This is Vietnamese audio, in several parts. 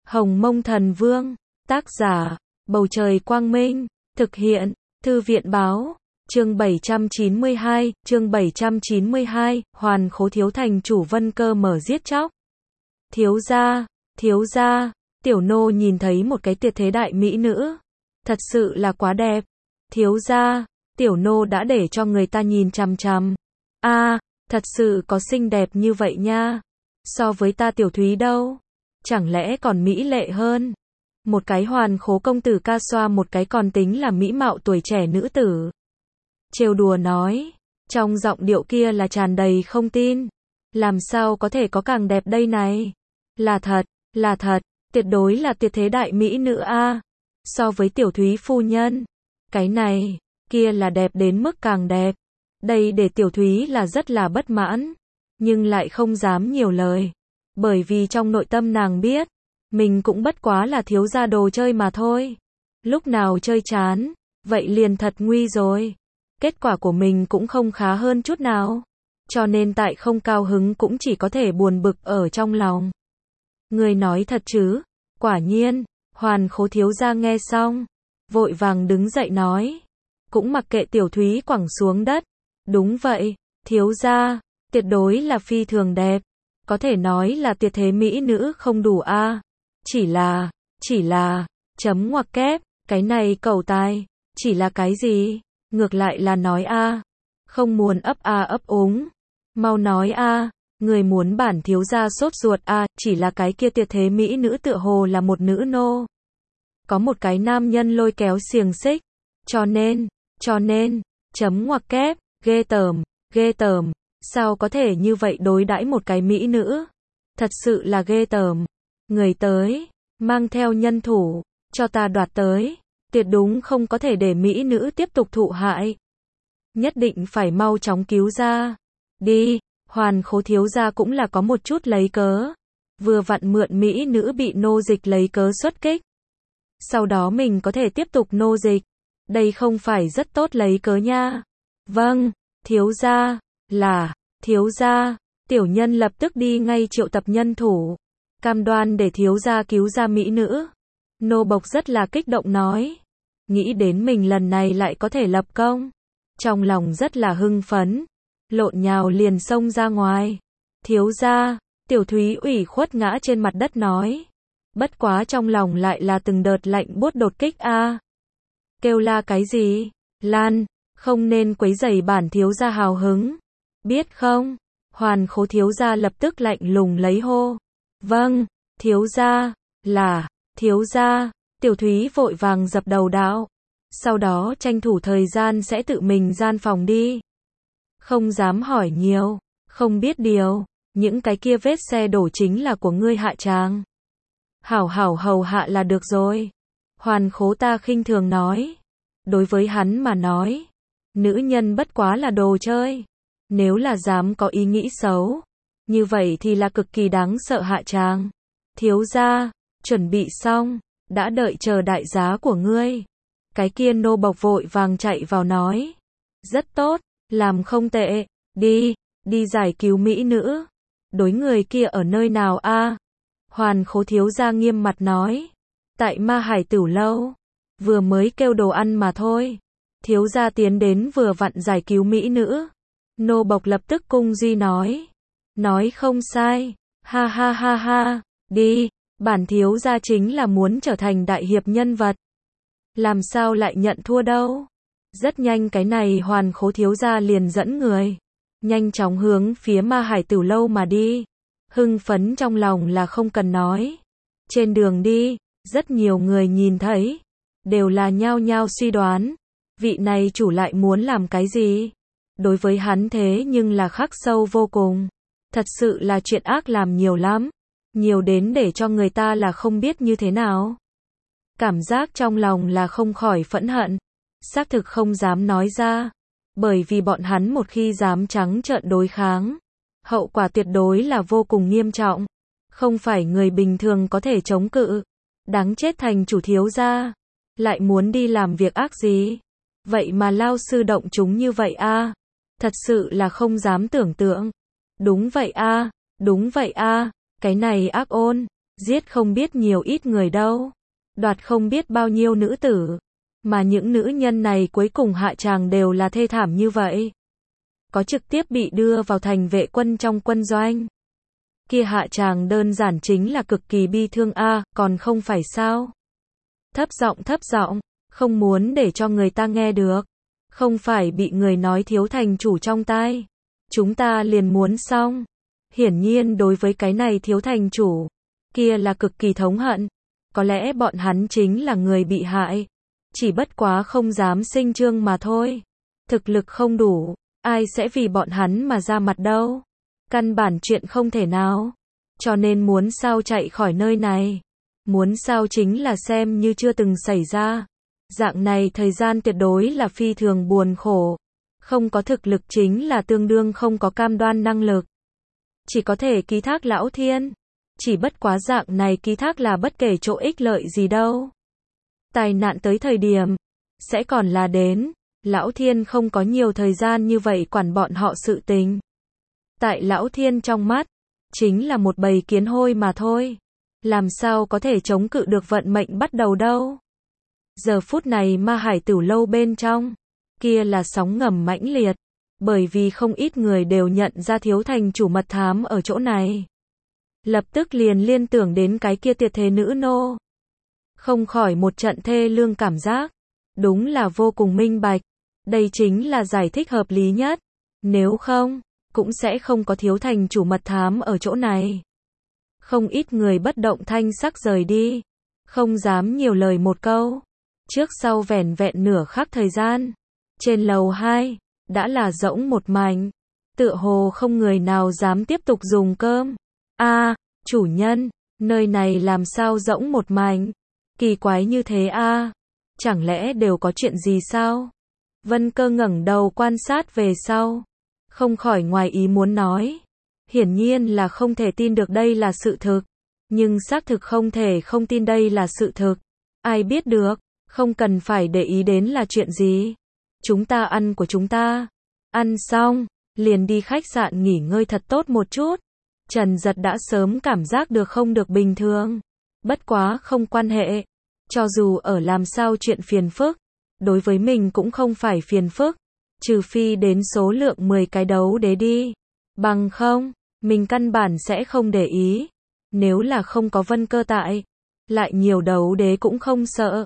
Hồng Mông Thần Vương, tác giả, Bầu Trời Quang Minh, thực hiện, Thư viện Báo, chương 792, Hoàn Khố thiếu thành chủ Vân Cơ mở giết chóc. Thiếu gia, tiểu nô nhìn thấy một cái tuyệt thế đại mỹ nữ, thật sự là quá đẹp. Thiếu gia, tiểu nô đã để cho người ta nhìn chằm chằm. Thật sự có xinh đẹp như vậy nha. So với ta Tiểu Thúy đâu, chẳng lẽ còn mỹ lệ hơn. Một cái Hoàn Khố công tử ca xoa một cái còn tính là mỹ mạo tuổi trẻ nữ tử. Trêu đùa nói, trong giọng điệu kia là tràn đầy không tin. Làm sao có thể có càng đẹp đây này? Là thật, tuyệt đối là tuyệt thế đại mỹ nữ a. So với Tiểu Thúy phu nhân, cái này, kia là đẹp đến mức càng đẹp. Đây để Tiểu Thúy là rất là bất mãn, nhưng lại không dám nhiều lời. Bởi vì trong nội tâm nàng biết, mình cũng bất quá là thiếu gia đồ chơi mà thôi. Lúc nào chơi chán, vậy liền thật nguy rồi. Kết quả của mình cũng không khá hơn chút nào. Cho nên tại không cao hứng cũng chỉ có thể buồn bực ở trong lòng. Người nói thật chứ? Quả nhiên, Hoàn Khố thiếu gia nghe xong, vội vàng đứng dậy nói. Cũng mặc kệ Tiểu Thúy quẳng xuống đất. Đúng vậy, thiếu gia, tuyệt đối là phi thường đẹp. Có thể nói là tuyệt thế mỹ nữ không đủ a. Chỉ là, chấm ngoặc kép, cái này cầu tài, chỉ là cái gì? Ngược lại là nói a. Không muốn ấp úng. Mau nói a, người muốn bản thiếu gia sốt ruột a, chỉ là cái kia tuyệt thế mỹ nữ tựa hồ là một nữ nô. Có một cái nam nhân lôi kéo xiềng xích, cho nên, chấm ngoặc kép, ghê tởm, sao có thể như vậy đối đãi một cái mỹ nữ? Thật sự là ghê tởm. Người tới, mang theo nhân thủ, cho ta đoạt tới, tuyệt đúng không có thể để mỹ nữ tiếp tục thụ hại. Nhất định phải mau chóng cứu ra. Đi, Hoàn Khố thiếu gia cũng là có một chút lấy cớ. Vừa vặn mượn mỹ nữ bị nô dịch lấy cớ xuất kích. Sau đó mình có thể tiếp tục nô dịch. Đây không phải rất tốt lấy cớ nha. Vâng, thiếu gia, tiểu nhân lập tức đi ngay triệu tập nhân thủ. Cam đoan để thiếu gia cứu ra mỹ nữ. Nô bộc rất là kích động nói. Nghĩ đến mình lần này lại có thể lập công. Trong lòng rất là hưng phấn. Lộn nhào liền xông ra ngoài. Thiếu gia, Tiểu Thúy ủy khuất ngã trên mặt đất nói. Bất quá trong lòng lại là từng đợt lạnh buốt đột kích a. Kêu la cái gì? Lan, không nên quấy rầy bản thiếu gia hào hứng. Biết không? Hoàn Khố thiếu gia lập tức lạnh lùng lấy hô. Vâng, thiếu gia, Tiểu Thúy vội vàng dập đầu đạo. Sau đó tranh thủ thời gian sẽ tự mình gian phòng đi. Không dám hỏi nhiều, không biết điều, những cái kia vết xe đổ chính là của ngươi hạ tràng. Hảo hầu hạ là được rồi. Hoàn Khố ta khinh thường nói. Đối với hắn mà nói, nữ nhân bất quá là đồ chơi. Nếu là dám có ý nghĩ xấu, như vậy thì là cực kỳ đáng sợ hạ tràng. Thiếu gia, chuẩn bị xong, đã đợi chờ đại giá của ngươi. Cái kia nô bộc vội vàng chạy vào nói. Rất tốt, làm không tệ, đi giải cứu mỹ nữ. Đối người kia ở nơi nào a? Hoàn Khố thiếu gia nghiêm mặt nói. Tại Ma Hải Tửu lâu, vừa mới kêu đồ ăn mà thôi. Thiếu gia tiến đến vừa vặn giải cứu mỹ nữ. Nô bộc lập tức cung duy nói. Nói không sai, ha, đi, bản thiếu gia chính là muốn trở thành đại hiệp nhân vật. Làm sao lại nhận thua đâu. Rất nhanh cái này Hoàn Khố thiếu gia liền dẫn người, nhanh chóng hướng phía Ma Hải Tửu lâu mà đi. Hưng phấn trong lòng là không cần nói. Trên đường đi, rất nhiều người nhìn thấy, đều là nhao nhao suy đoán, vị này chủ lại muốn làm cái gì? Đối với hắn thế nhưng là khắc sâu vô cùng. Thật sự là chuyện ác làm nhiều lắm, nhiều đến để cho người ta là không biết như thế nào. Cảm giác trong lòng là không khỏi phẫn hận, xác thực không dám nói ra, bởi vì bọn hắn một khi dám trắng trợn đối kháng, hậu quả tuyệt đối là vô cùng nghiêm trọng, không phải người bình thường có thể chống cự. Đáng chết thành chủ thiếu gia, lại muốn đi làm việc ác gì? Vậy mà lao sư động chúng như vậy a, thật sự là không dám tưởng tượng. Đúng vậy a, cái này ác ôn, giết không biết nhiều ít người đâu, đoạt không biết bao nhiêu nữ tử, mà những nữ nhân này cuối cùng hạ tràng đều là thê thảm như vậy. Có trực tiếp bị đưa vào thành vệ quân trong quân doanh. Kia hạ tràng đơn giản chính là cực kỳ bi thương a, còn không phải sao? Thấp giọng, không muốn để cho người ta nghe được. Không phải bị người nói thiếu thành chủ trong tai. Chúng ta liền muốn xong. Hiển nhiên đối với cái này thiếu thành chủ, kia là cực kỳ thống hận. Có lẽ bọn hắn chính là người bị hại. Chỉ bất quá không dám sinh trương mà thôi. Thực lực không đủ, ai sẽ vì bọn hắn mà ra mặt đâu. Căn bản chuyện không thể nào. Cho nên muốn sao chạy khỏi nơi này. Muốn sao chính là xem như chưa từng xảy ra. Dạng này thời gian tuyệt đối là phi thường buồn khổ. Không có thực lực chính là tương đương không có cam đoan năng lực. Chỉ có thể ký thác lão thiên. Chỉ bất quá dạng này ký thác là bất kể chỗ ích lợi gì đâu. Tai nạn tới thời điểm, sẽ còn là đến. Lão thiên không có nhiều thời gian như vậy quản bọn họ sự tình. Tại lão thiên trong mắt, chính là một bầy kiến hôi mà thôi. Làm sao có thể chống cự được vận mệnh bắt đầu đâu. Giờ phút này Ma Hải Tửu lâu bên trong, kia là sóng ngầm mãnh liệt, bởi vì không ít người đều nhận ra thiếu thành chủ mật thám ở chỗ này. Lập tức liền liên tưởng đến cái kia tuyệt thế nữ nô. Không khỏi một trận thê lương cảm giác, đúng là vô cùng minh bạch. Đây chính là giải thích hợp lý nhất. Nếu không, cũng sẽ không có thiếu thành chủ mật thám ở chỗ này. Không ít người bất động thanh sắc rời đi, không dám nhiều lời một câu. Trước sau vẻn vẹn nửa khắc thời gian, trên lầu 2, đã là rỗng một mảnh. Tựa hồ không người nào dám tiếp tục dùng cơm. A, chủ nhân, nơi này làm sao rỗng một mảnh? Kỳ quái như thế a, chẳng lẽ đều có chuyện gì sao? Vân Cơ ngẩng đầu quan sát về sau, không khỏi ngoài ý muốn nói. Hiển nhiên là không thể tin được đây là sự thực, nhưng xác thực không thể không tin đây là sự thực. Ai biết được, không cần phải để ý đến là chuyện gì. Chúng ta ăn của chúng ta, ăn xong, liền đi khách sạn nghỉ ngơi thật tốt một chút. Trần Giật đã sớm cảm giác được không được bình thường. Bất quá không quan hệ, cho dù ở làm sao chuyện phiền phức, đối với mình cũng không phải phiền phức, trừ phi đến số lượng 10 cái đấu đế đi. Bằng không, mình căn bản sẽ không để ý. Nếu là không có Vân Cơ tại, lại nhiều đấu đế cũng không sợ.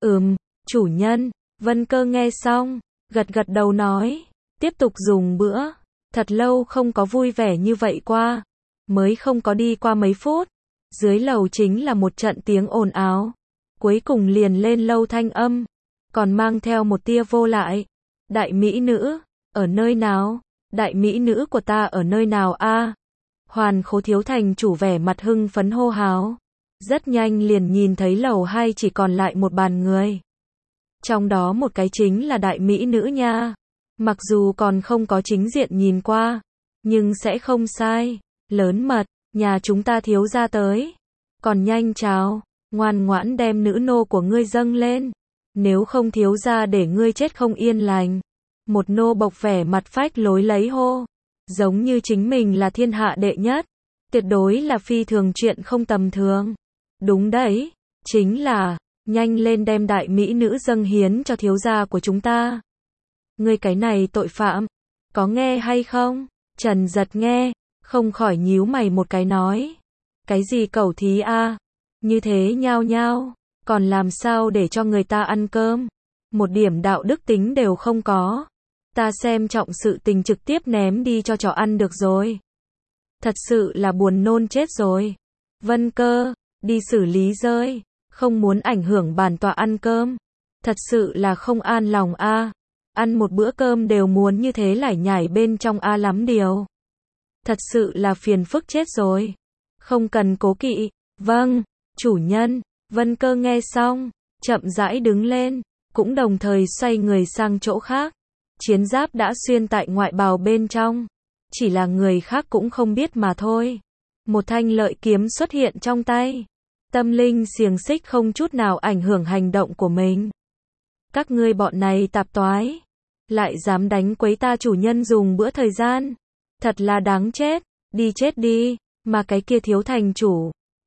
Chủ nhân, Vân Cơ nghe xong, gật gật đầu nói, tiếp tục dùng bữa. Thật lâu không có vui vẻ như vậy qua. Mới không có đi qua mấy phút, dưới lầu chính là một trận tiếng ồn ào. Cuối cùng liền lên lâu thanh âm, còn mang theo một tia vô lại. Đại mỹ nữ, ở nơi nào? Đại mỹ nữ của ta ở nơi nào a? Hoàn Khố thiếu thành chủ vẻ mặt hưng phấn hô hào. Rất nhanh liền nhìn thấy lầu 2 chỉ còn lại một bàn người. Trong đó một cái chính là đại mỹ nữ nha. Mặc dù còn không có chính diện nhìn qua, nhưng sẽ không sai. Lớn mật, nhà chúng ta thiếu gia tới. Còn nhanh chào, ngoan ngoãn đem nữ nô của ngươi dâng lên. Nếu không thiếu gia để ngươi chết không yên lành. Một nô bộc vẻ mặt phách lối lấy hô. Giống như chính mình là thiên hạ đệ nhất. Tuyệt đối là phi thường chuyện không tầm thường. Đúng đấy, chính là, nhanh lên đem đại mỹ nữ dâng hiến cho thiếu gia của chúng ta. Ngươi cái này tội phạm, có nghe hay không? Trần Giật nghe, không khỏi nhíu mày một cái nói. Cái gì cẩu thí a? Như thế nhao nhao, còn làm sao để cho người ta ăn cơm? Một điểm đạo đức tính đều không có. Ta xem trọng sự tình trực tiếp ném đi cho chó ăn được rồi. Thật sự là buồn nôn chết rồi. Vân Cơ, đi xử lý rơi, không muốn ảnh hưởng bản tọa ăn cơm. Thật sự là không an lòng a. Ăn một bữa cơm đều muốn như thế lải nhải bên trong a lắm điều. Thật sự là phiền phức chết rồi. Không cần cố kỵ. Vâng, chủ nhân. Vân Cơ nghe xong, chậm rãi đứng lên, cũng đồng thời xoay người sang chỗ khác. Chiến giáp đã xuyên tại ngoại bào bên trong, chỉ là người khác cũng không biết mà thôi. Một thanh lợi kiếm xuất hiện trong tay. Tâm linh xiềng xích không chút nào ảnh hưởng hành động của mình. Các ngươi bọn này tạp toái, lại dám đánh quấy ta chủ nhân dùng bữa thời gian. Thật là đáng chết, đi chết đi, mà cái kia thiếu thành chủ.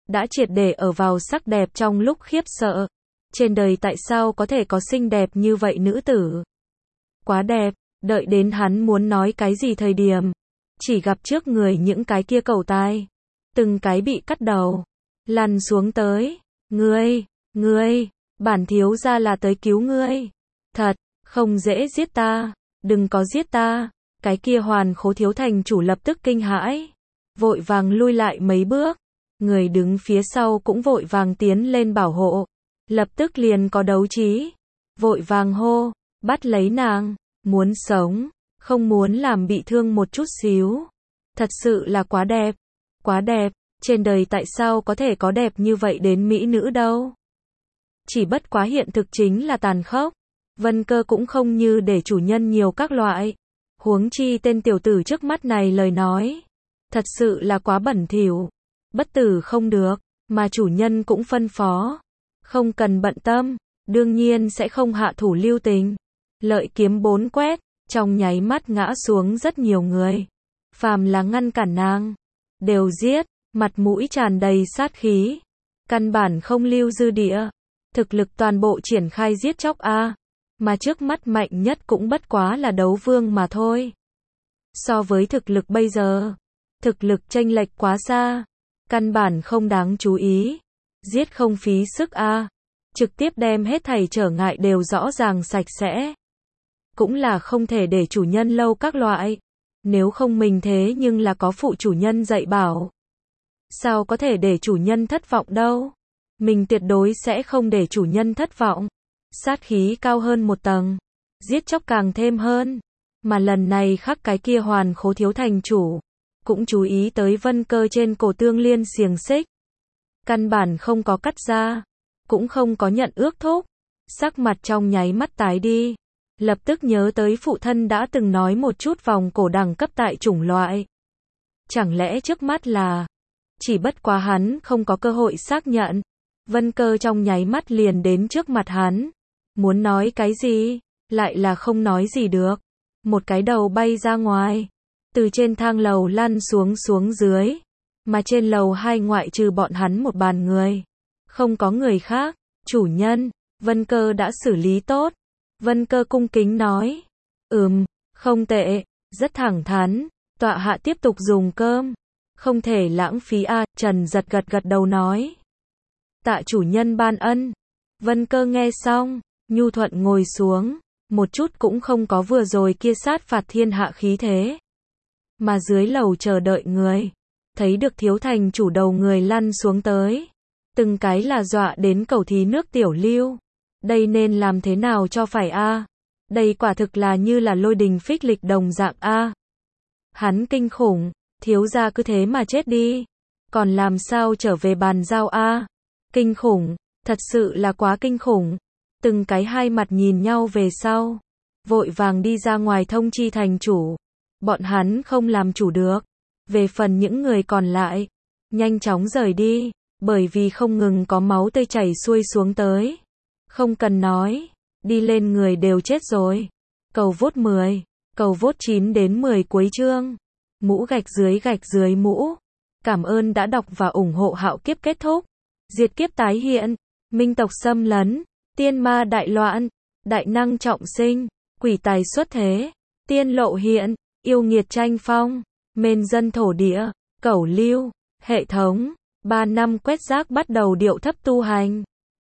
đã triệt để ở vào sắc đẹp trong lúc khiếp sợ. Trên đời tại sao có thể có xinh đẹp như vậy nữ tử? Quá đẹp, đợi đến hắn muốn nói cái gì thời điểm. Chỉ gặp trước người những cái kia cầu tai. Từng cái bị cắt đầu. Lăn xuống tới. Ngươi, bản thiếu gia là tới cứu ngươi. Thật, không dễ giết ta. Đừng có giết ta. Cái kia Hoàn Khố thiếu thành chủ lập tức kinh hãi. Vội vàng lui lại mấy bước. Người đứng phía sau cũng vội vàng tiến lên bảo hộ. Lập tức liền có đấu trí. Vội vàng hô, bắt lấy nàng. Muốn sống, không muốn làm bị thương một chút xíu. Thật sự là quá đẹp. Quá đẹp, trên đời tại sao có thể có đẹp như vậy đến mỹ nữ đâu. Chỉ bất quá hiện thực chính là tàn khốc. Vân Cơ cũng không như để chủ nhân nhiều các loại. Huống chi tên tiểu tử trước mắt này lời nói. Thật sự là quá bẩn thỉu. Bất tử không được, mà chủ nhân cũng phân phó. Không cần bận tâm, đương nhiên sẽ không hạ thủ lưu tình. Lợi kiếm 4 quét, trong nháy mắt ngã xuống rất nhiều người. Phàm là ngăn cản nàng, đều giết, mặt mũi tràn đầy sát khí. Căn bản không lưu dư địa. Thực lực toàn bộ triển khai giết chóc a. Mà trước mắt mạnh nhất cũng bất quá là đấu vương mà thôi. So với thực lực bây giờ, thực lực chênh lệch quá xa. Căn bản không đáng chú ý. Giết không phí sức a. Trực tiếp đem hết thảy trở ngại đều rõ ràng sạch sẽ. Cũng là không thể để chủ nhân lâu các loại. Nếu không mình thế nhưng là có phụ chủ nhân dạy bảo. Sao có thể để chủ nhân thất vọng đâu. Mình tuyệt đối sẽ không để chủ nhân thất vọng. Sát khí cao hơn một tầng. Giết chóc càng thêm hơn. Mà lần này khắc cái kia Hoàn Khố thiếu thành chủ. Cũng chú ý tới Vân Cơ trên cổ tương liên xiềng xích. Căn bản không có cắt ra. Cũng không có nhận ước thúc. Sắc mặt trong nháy mắt tái đi. Lập tức nhớ tới phụ thân đã từng nói một chút vòng cổ đẳng cấp tại chủng loại. Chẳng lẽ trước mắt là. Chỉ bất quá hắn không có cơ hội xác nhận. Vân Cơ trong nháy mắt liền đến trước mặt hắn. Muốn nói cái gì, lại là không nói gì được. Một cái đầu bay ra ngoài. Từ trên thang lầu lăn xuống dưới. Mà trên lầu 2 ngoại trừ bọn hắn một bàn người. Không có người khác. Chủ nhân, Vân Cơ đã xử lý tốt. Vân Cơ cung kính nói. Không tệ, rất thẳng thắn. Tọa hạ tiếp tục dùng cơm. Không thể lãng phí a. Trần Giật gật đầu nói. Tạ chủ nhân ban ân. Vân Cơ nghe xong, nhu thuận ngồi xuống. Một chút cũng không có vừa rồi kia sát phạt thiên hạ khí thế. Mà dưới lầu chờ đợi người. Thấy được thiếu thành chủ đầu người lăn xuống tới. Từng cái là dọa đến cầu thí nước tiểu lưu. Đây nên làm thế nào cho phải a? Đây quả thực là như là lôi đình phích lịch đồng dạng a. Hắn kinh khủng, thiếu gia cứ thế mà chết đi. Còn làm sao trở về bàn giao a? Kinh khủng, thật sự là quá kinh khủng. Từng cái hai mặt nhìn nhau về sau. Vội vàng đi ra ngoài thông chi thành chủ. Bọn hắn không làm chủ được. Về phần những người còn lại, nhanh chóng rời đi. Bởi vì không ngừng có máu tươi chảy xuôi xuống tới. Không cần nói, đi lên người đều chết rồi. Cầu vote 10, cầu vote 9 đến 10 cuối chương. Mũ gạch dưới mũ. Cảm ơn đã đọc và ủng hộ Hạo Kiếp kết thúc. Diệt kiếp tái hiện, minh tộc xâm lấn, tiên ma đại loạn, đại năng trọng sinh, quỷ tài xuất thế, tiên lộ hiện, yêu nghiệt tranh phong, mên dân thổ địa, cẩu lưu, hệ thống, 3 năm quét rác bắt đầu điệu thấp tu hành.